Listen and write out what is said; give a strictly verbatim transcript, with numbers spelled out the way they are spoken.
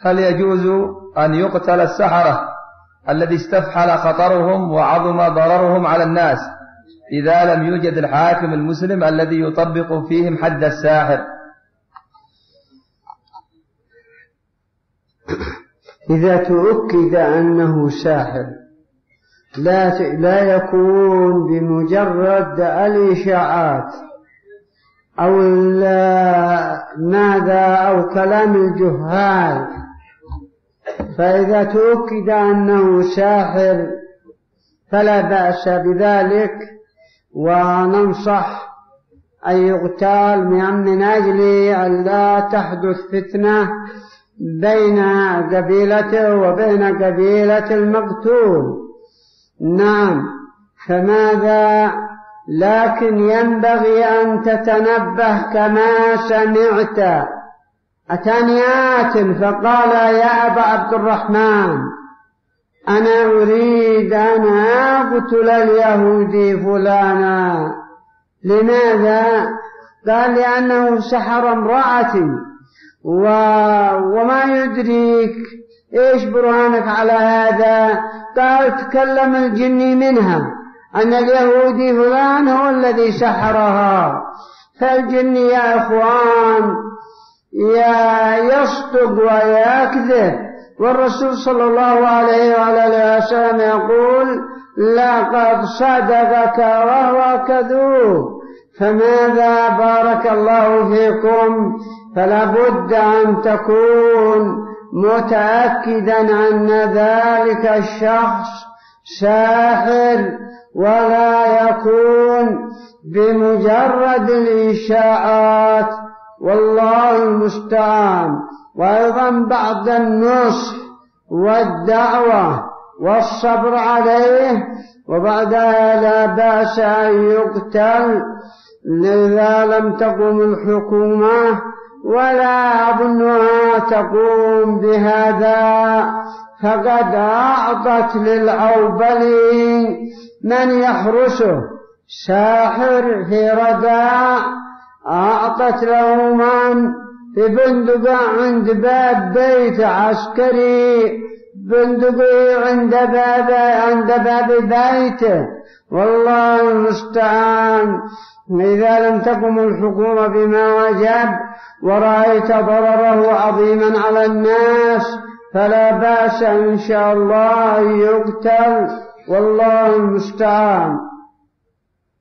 هل يجوز أن يقتل السحرة الذي استفحل خطرهم وعظم ضررهم على الناس إذا لم يوجد الحاكم المسلم الذي يطبق فيهم حد الساحر؟ إذا تؤكد أنه ساحر لا لا يكون بمجرد الإشاعات أو ماذا أو كلام الجهال. فإذا تؤكد أنه ساحر فلا بأس بذلك، وننصح أن يغتال من أجل أن لا تحدث فتنة بين قبيلته وبين قبيلة المقتول. نعم، فماذا؟ لكن ينبغي أن تتنبه كما سمعت. أتاني آت فقال يا أبا عبد الرحمن أنا أريد أن أقتل اليهودي فلانا. لماذا؟ قال لأنه سحر امرأتي و... وما يدريك إيش برهانك على هذا؟ قال تكلم الجني منها أن اليهودي فلان هو الذي سحرها. فالجن يا إخوان يا يصدق ويكذب، والرسول صلى الله عليه وعلى وسلم يقول لقد صدقك وهو كذوب. فماذا؟ بارك الله فيكم، فلا بد أن تكون متأكدا أن ذلك الشخص ساحر، ولا يكون بمجرد الإشاعات، والله المستعان. وأيضا بعد النصح والدعوة والصبر عليه، وبعدها لا بأس أن يقتل إذا لم تقم الحكومة، ولا أظنها تقوم بهذا، فقد أعطت للعوبلي من يحرسه ساحر في رداء، أعطت له من في بندقة عند باب بيت عسكري، بندقه عند باب عند باب بيته، والله المستعان. إذا لم تقم الحكومة بما وجب ورأيت ضرره عظيما على الناس فلا بأس إن شاء الله يقتل، والله المستعان.